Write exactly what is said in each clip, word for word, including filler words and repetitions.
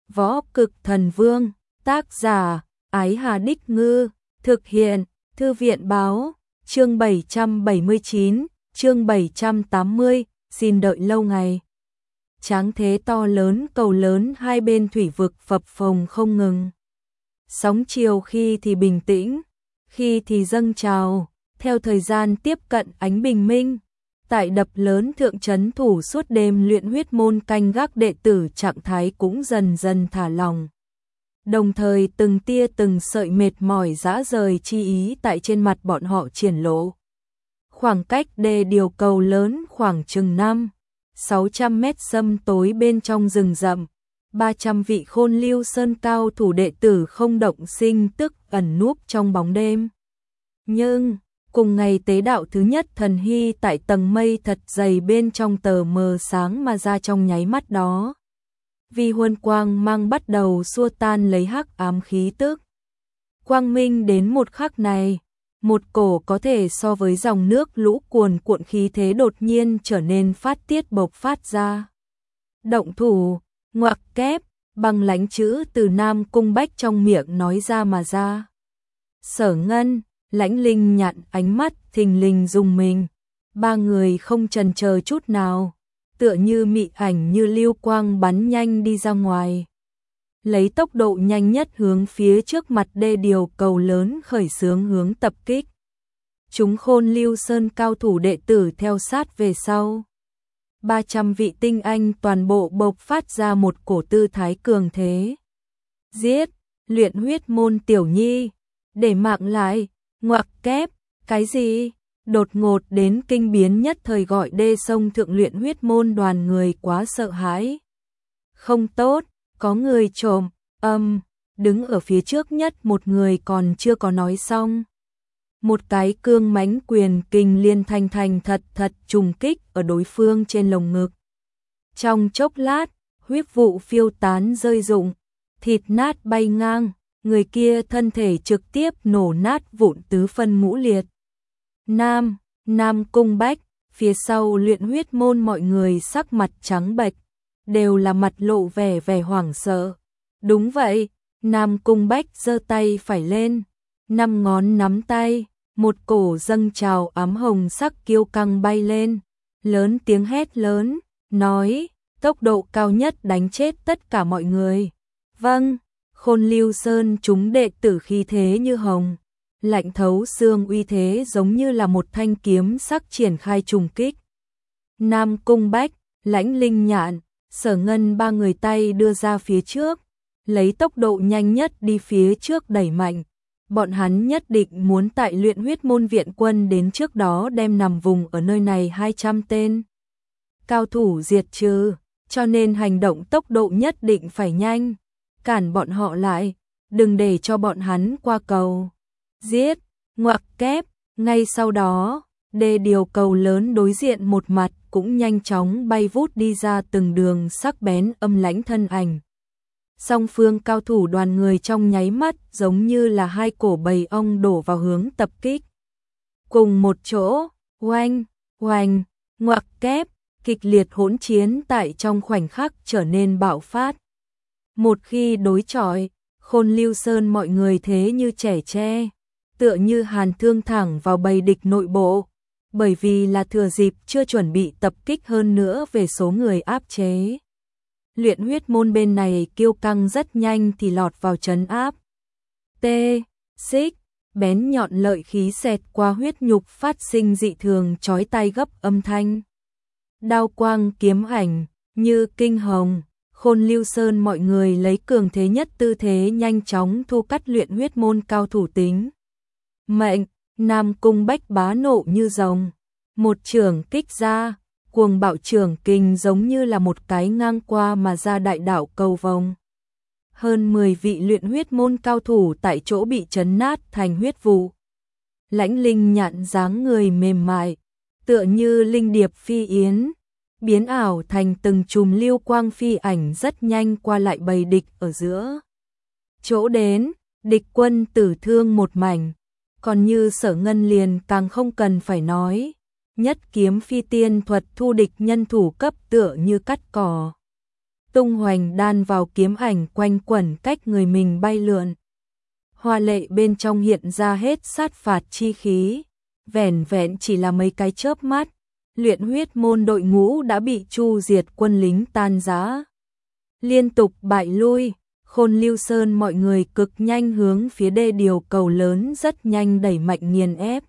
Võ Cực Thần Vương, tác giả, Ái Hà Đích Ngư, thực hiện, Thư viện Báo, chương bảy trăm bảy mươi chín, chương bảy trăm tám mươi, xin đợi lâu ngày. Tráng thế to lớn cầu lớn hai bên thủy vực phập phồng không ngừng. Sóng chiều khi thì bình tĩnh, khi thì dâng trào, theo thời gian tiếp cận ánh bình minh. Tại đập lớn thượng trấn thủ suốt đêm luyện huyết môn canh gác đệ tử trạng thái cũng dần dần thả lòng. Đồng thời từng tia từng sợi mệt mỏi rã rời chi ý tại trên mặt bọn họ triển lộ. Khoảng cách đê điều cầu lớn khoảng chừng năm, sáu trăm mét sâm tối bên trong rừng rậm. ba trăm vị Khôn Lưu Sơn cao thủ đệ tử không động sinh tức ẩn núp trong bóng đêm. Nhưng cùng ngày tế đạo thứ nhất thần hy tại tầng mây thật dày bên trong tờ mờ sáng mà ra trong nháy mắt đó. Vì huân quang mang bắt đầu xua tan lấy hắc ám khí tức. Quang minh đến một khắc này, một cổ có thể so với dòng nước lũ cuồn cuộn khí thế đột nhiên trở nên phát tiết bộc phát ra. Động thủ, ngoặc kép, bằng lánh chữ từ Nam Cung Bách trong miệng nói ra mà ra. Sở Ngân, Lãnh Linh Nhạn ánh mắt thình lình rùng mình, ba người không chần chờ chút nào, tựa như mị ảnh như lưu quang bắn nhanh đi ra ngoài. Lấy tốc độ nhanh nhất hướng phía trước mặt đê điều cầu lớn khởi xướng hướng tập kích. Chúng Khôn Lưu Sơn cao thủ đệ tử theo sát về sau. ba trăm vị tinh anh toàn bộ bộc phát ra một cổ tư thái cường thế. Giết, luyện huyết môn tiểu nhi, để mạng lại, ngoặc kép, cái gì? Đột ngột đến kinh biến nhất thời gọi đê sông thượng luyện huyết môn đoàn người quá sợ hãi. Không tốt, có người trộm, âm, đứng ở phía trước nhất một người còn chưa có nói xong. Một cái cương mãnh quyền kình liên thành thành thật thật trùng kích ở đối phương trên lồng ngực. Trong chốc lát, huyết vụ phiêu tán rơi rụng, thịt nát bay ngang, người kia thân thể trực tiếp nổ nát vụn tứ phân ngũ liệt. Nam, Nam Cung Bách, phía sau luyện huyết môn mọi người sắc mặt trắng bệch, đều là mặt lộ vẻ vẻ hoảng sợ. Đúng vậy, Nam Cung Bách giơ tay phải lên, năm ngón nắm tay, một cổ dâng trào ám hồng sắc kiêu căng bay lên, lớn tiếng hét lớn, nói, tốc độ cao nhất đánh chết tất cả mọi người. Vâng, Khôn Lưu Sơn chúng đệ tử khí thế như hồng, lạnh thấu xương uy thế giống như là một thanh kiếm sắc triển khai trùng kích. Nam Cung Bách, Lãnh Linh Nhạn, Sở Ngân ba người tay đưa ra phía trước, lấy tốc độ nhanh nhất đi phía trước đẩy mạnh. Bọn hắn nhất định muốn tại luyện huyết môn viện quân đến trước đó đem nằm vùng ở nơi này hai trăm tên cao thủ diệt trừ, cho nên hành động tốc độ nhất định phải nhanh, cản bọn họ lại, đừng để cho bọn hắn qua cầu. Giết, ngoặc kép, ngay sau đó, đê điều cầu lớn đối diện một mặt cũng nhanh chóng bay vút đi ra từng đường sắc bén âm lãnh thân ảnh. Song phương cao thủ đoàn người trong nháy mắt giống như là hai cổ bầy ong đổ vào hướng tập kích. Cùng một chỗ, oanh, oanh, ngoặc kép, kịch liệt hỗn chiến tại trong khoảnh khắc trở nên bạo phát. Một khi đối chọi, Khôn Lưu Sơn mọi người thế như trẻ tre, tựa như hàn thương thẳng vào bầy địch nội bộ, bởi vì là thừa dịp chưa chuẩn bị tập kích hơn nữa về số người áp chế. Luyện huyết môn bên này kiêu căng rất nhanh thì lọt vào trấn áp. T, xích, bén nhọn lợi khí xẹt qua huyết nhục phát sinh dị thường chói tai gấp âm thanh. Đao quang kiếm ảnh, như kinh hồng, Khôn Lưu Sơn mọi người lấy cường thế nhất tư thế nhanh chóng thu cắt luyện huyết môn cao thủ tính. Mệnh, Nam Cung Bách bá nộ như rồng, một chưởng kích ra, cuồng bạo chưởng kình giống như là một cái ngang qua mà ra đại đảo cầu vồng. Hơn mười vị luyện huyết môn cao thủ tại chỗ bị chấn nát thành huyết vụ. Lãnh Linh Nhạn dáng người mềm mại, tựa như linh điệp phi yến, biến ảo thành từng chùm lưu quang phi ảnh rất nhanh qua lại bầy địch ở giữa. Chỗ đến, địch quân tử thương một mảnh, còn như Sở Ngân liền càng không cần phải nói. Nhất kiếm phi tiên thuật thu địch nhân thủ cấp tựa như cắt cỏ. tung hoành đan vào kiếm ảnh quanh quẩn cách người mình bay lượn. Hoa lệ bên trong hiện ra hết sát phạt chi khí, vẻn vẹn chỉ là mấy cái chớp mắt, luyện huyết môn đội ngũ đã bị chu diệt quân lính tan rã. Liên tục bại lui, Khôn Lưu Sơn mọi người cực nhanh hướng phía đê điều cầu lớn rất nhanh đẩy mạnh nghiền ép.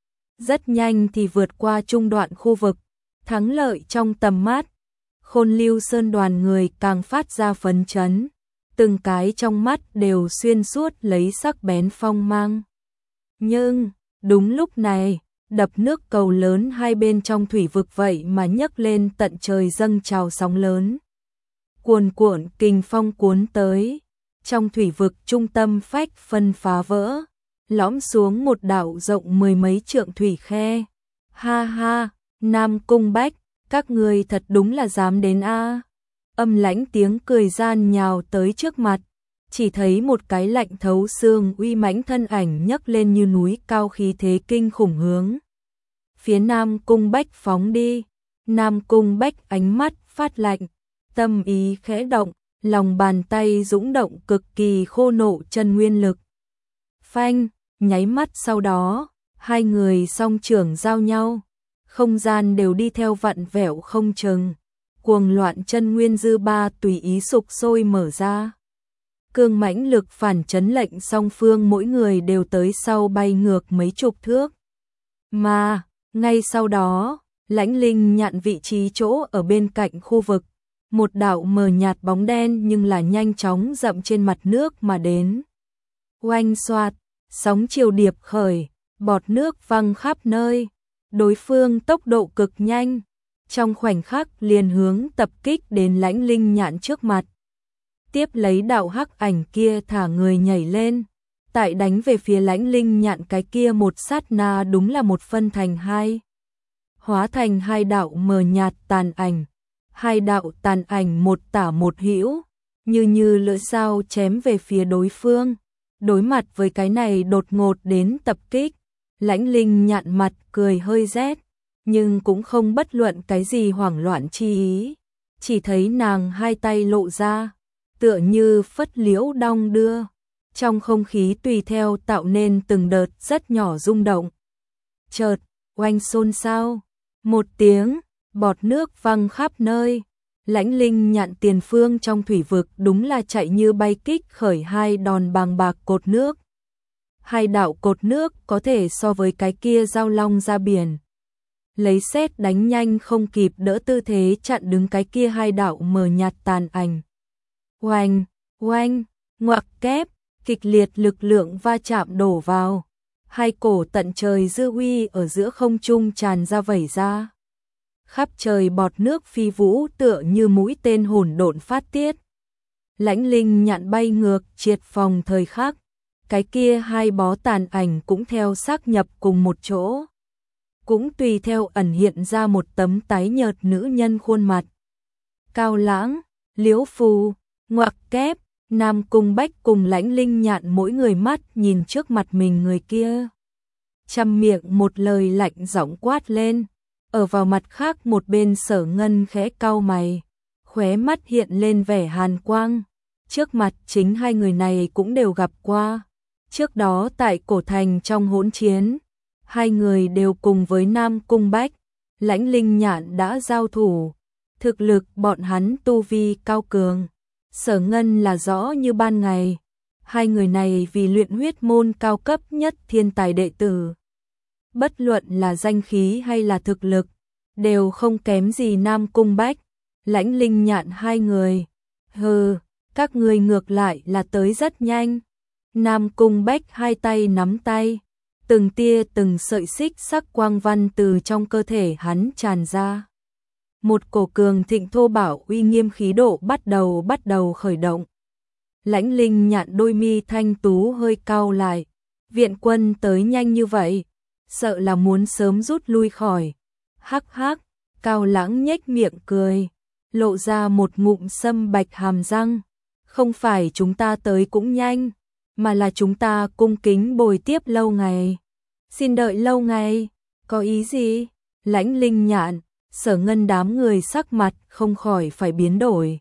Rất nhanh thì vượt qua trung đoạn khu vực, thắng lợi trong tầm mắt. Khôn Lưu Sơn đoàn người càng phát ra phấn chấn, từng cái trong mắt đều xuyên suốt lấy sắc bén phong mang. Nhưng, đúng lúc này, đập nước cầu lớn hai bên trong thủy vực vậy mà nhấc lên tận trời dâng trào sóng lớn. Cuồn cuộn kình phong cuốn tới, trong thủy vực trung tâm phách phân phá vỡ, lõm xuống một đảo rộng mười mấy trượng thủy khe. Ha ha, Nam Cung Bách, các người thật đúng là dám đến a. Âm lãnh tiếng cười gian nhào tới trước mặt, chỉ thấy một cái lạnh thấu xương uy mãnh thân ảnh nhấc lên như núi cao khí thế kinh khủng hướng phía Nam Cung Bách phóng đi. Nam Cung Bách ánh mắt phát lạnh, tâm ý khẽ động, lòng bàn tay dũng động cực kỳ khô nộ chân nguyên lực. Phanh, nháy mắt sau đó, hai người song trưởng giao nhau, không gian đều đi theo vặn vẹo không chừng, cuồng loạn chân nguyên dư ba tùy ý sục sôi mở ra. Cương mãnh lực phản chấn lệnh song phương mỗi người đều tới sau bay ngược mấy chục thước. Mà, ngay sau đó, Lãnh Linh nhạn vị trí chỗ ở bên cạnh khu vực, một đạo mờ nhạt bóng đen nhưng là nhanh chóng dậm trên mặt nước mà đến. Oanh xoạt, sóng chiều điệp khởi, bọt nước văng khắp nơi, đối phương tốc độ cực nhanh, trong khoảnh khắc liền hướng tập kích đến Lãnh Linh nhạn trước mặt. Tiếp lấy đạo hắc ảnh kia thả người nhảy lên, tại đánh về phía Lãnh Linh nhạn cái kia một sát na đúng là một phân thành hai. Hóa thành hai đạo mờ nhạt tàn ảnh, hai đạo tàn ảnh một tả một hữu, như như lưỡi dao chém về phía đối phương. Đối mặt với cái này đột ngột đến tập kích, Lãnh Linh nhạn mặt cười hơi rét, nhưng cũng không bất luận cái gì hoảng loạn chi ý, chỉ thấy nàng hai tay lộ ra, tựa như phất liễu đong đưa, trong không khí tùy theo tạo nên từng đợt rất nhỏ rung động. Chợt, oanh xôn xao, một tiếng, bọt nước văng khắp nơi. Lãnh Linh nhạn tiền phương trong thủy vực đúng là chạy như bay kích khởi hai đòn bàng bạc cột nước. Hai đạo cột nước có thể so với cái kia giao long ra biển. Lấy sét đánh nhanh không kịp đỡ tư thế chặn đứng cái kia hai đạo mờ nhạt tàn ảnh. Oanh, oanh, ngoặc kép, kịch liệt lực lượng va chạm đổ vào. Hai cổ tận trời dư uy ở giữa không trung tràn ra vẩy ra. Khắp trời bọt nước phi vũ tựa như mũi tên hỗn độn phát tiết. Lãnh Linh nhạn bay ngược triệt phòng thời khắc, cái kia hai bó tàn ảnh cũng theo xác nhập cùng một chỗ. Cũng tùy theo ẩn hiện ra một tấm tái nhợt nữ nhân khuôn mặt. Cao Lãng, Liễu Phù, ngoặc kép, Nam Cung Bách cùng Lãnh Linh nhạn mỗi người mắt nhìn trước mặt mình người kia. Trăm miệng một lời lạnh giọng quát lên. Ở vào mặt khác một bên Sở Ngân khẽ cau mày, khóe mắt hiện lên vẻ hàn quang. Trước mặt chính hai người này cũng đều gặp qua. Trước đó tại cổ thành trong hỗn chiến, hai người đều cùng với Nam Cung Bách, Lãnh Linh nhạn đã giao thủ. Thực lực bọn hắn tu vi cao cường, Sở Ngân là rõ như ban ngày. Hai người này vì luyện huyết môn cao cấp nhất thiên tài đệ tử. Bất luận là danh khí hay là thực lực, đều không kém gì Nam Cung Bách, Lãnh Linh nhạn hai người. Hừ, các người ngược lại là tới rất nhanh. Nam Cung Bách hai tay nắm tay, từng tia từng sợi xích sắc quang văn từ trong cơ thể hắn tràn ra. Một cổ cường thịnh thô bảo uy nghiêm khí độ bắt đầu bắt đầu khởi động. Lãnh Linh nhạn đôi mi thanh tú hơi cau lại, viện quân tới nhanh như vậy, sợ là muốn sớm rút lui khỏi. Hắc hắc, Cao Lãng nhếch miệng cười, lộ ra một ngụm sâm bạch hàm răng. Không phải chúng ta tới cũng nhanh, mà là chúng ta cung kính bồi tiếp lâu ngày. Xin đợi lâu ngày, có ý gì? Lãnh Linh nhạn, Sở Ngân đám người sắc mặt không khỏi phải biến đổi.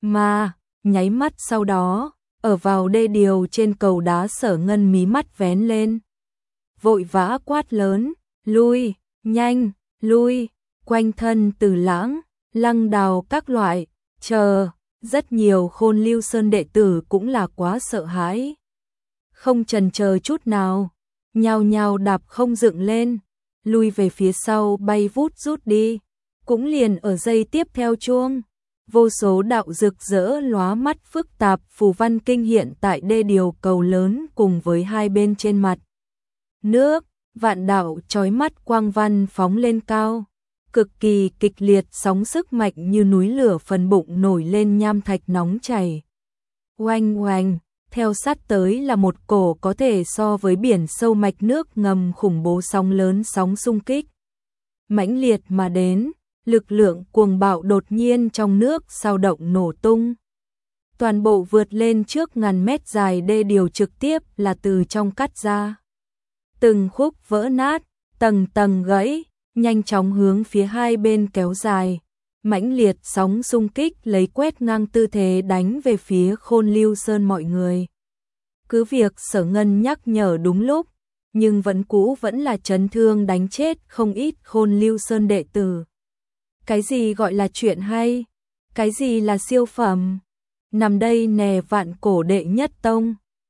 Mà, nháy mắt sau đó, ở vào đê điều trên cầu đá Sở Ngân mí mắt vén lên. Vội vã quát lớn, lui, nhanh, lui, quanh thân Từ Lãng, Lăng Đào các loại, chờ, rất nhiều Khôn Lưu Sơn đệ tử cũng là quá sợ hãi. Không chần chờ chút nào, nhao nhao đạp không dựng lên, lui về phía sau bay vút rút đi, cũng liền ở giây tiếp theo chuông. Vô số đạo rực rỡ lóa mắt phức tạp phù văn kinh hiện tại đê điều cầu lớn cùng với hai bên trên mặt nước, vạn đạo chói mắt quang văn phóng lên cao, cực kỳ kịch liệt sóng sức mạnh như núi lửa phần bụng nổi lên nham thạch nóng chảy. Oanh oanh, theo sát tới là một cổ có thể so với biển sâu mạch nước ngầm khủng bố sóng lớn sóng xung kích. Mãnh liệt mà đến, lực lượng cuồng bạo đột nhiên trong nước sao động nổ tung. Toàn bộ vượt lên trước ngàn mét dài đê điều trực tiếp là từ trong cắt ra. Từng khúc vỡ nát, tầng tầng gãy, nhanh chóng hướng phía hai bên kéo dài. Mãnh liệt sóng xung kích lấy quét ngang tư thế đánh về phía Khôn Lưu Sơn mọi người. Cứ việc Sở Ngân nhắc nhở đúng lúc, nhưng vẫn cũ vẫn là chấn thương đánh chết không ít Khôn Lưu Sơn đệ tử. Cái gì gọi là chuyện hay? Cái gì là siêu phẩm? Nằm đây nè vạn cổ đệ nhất tông.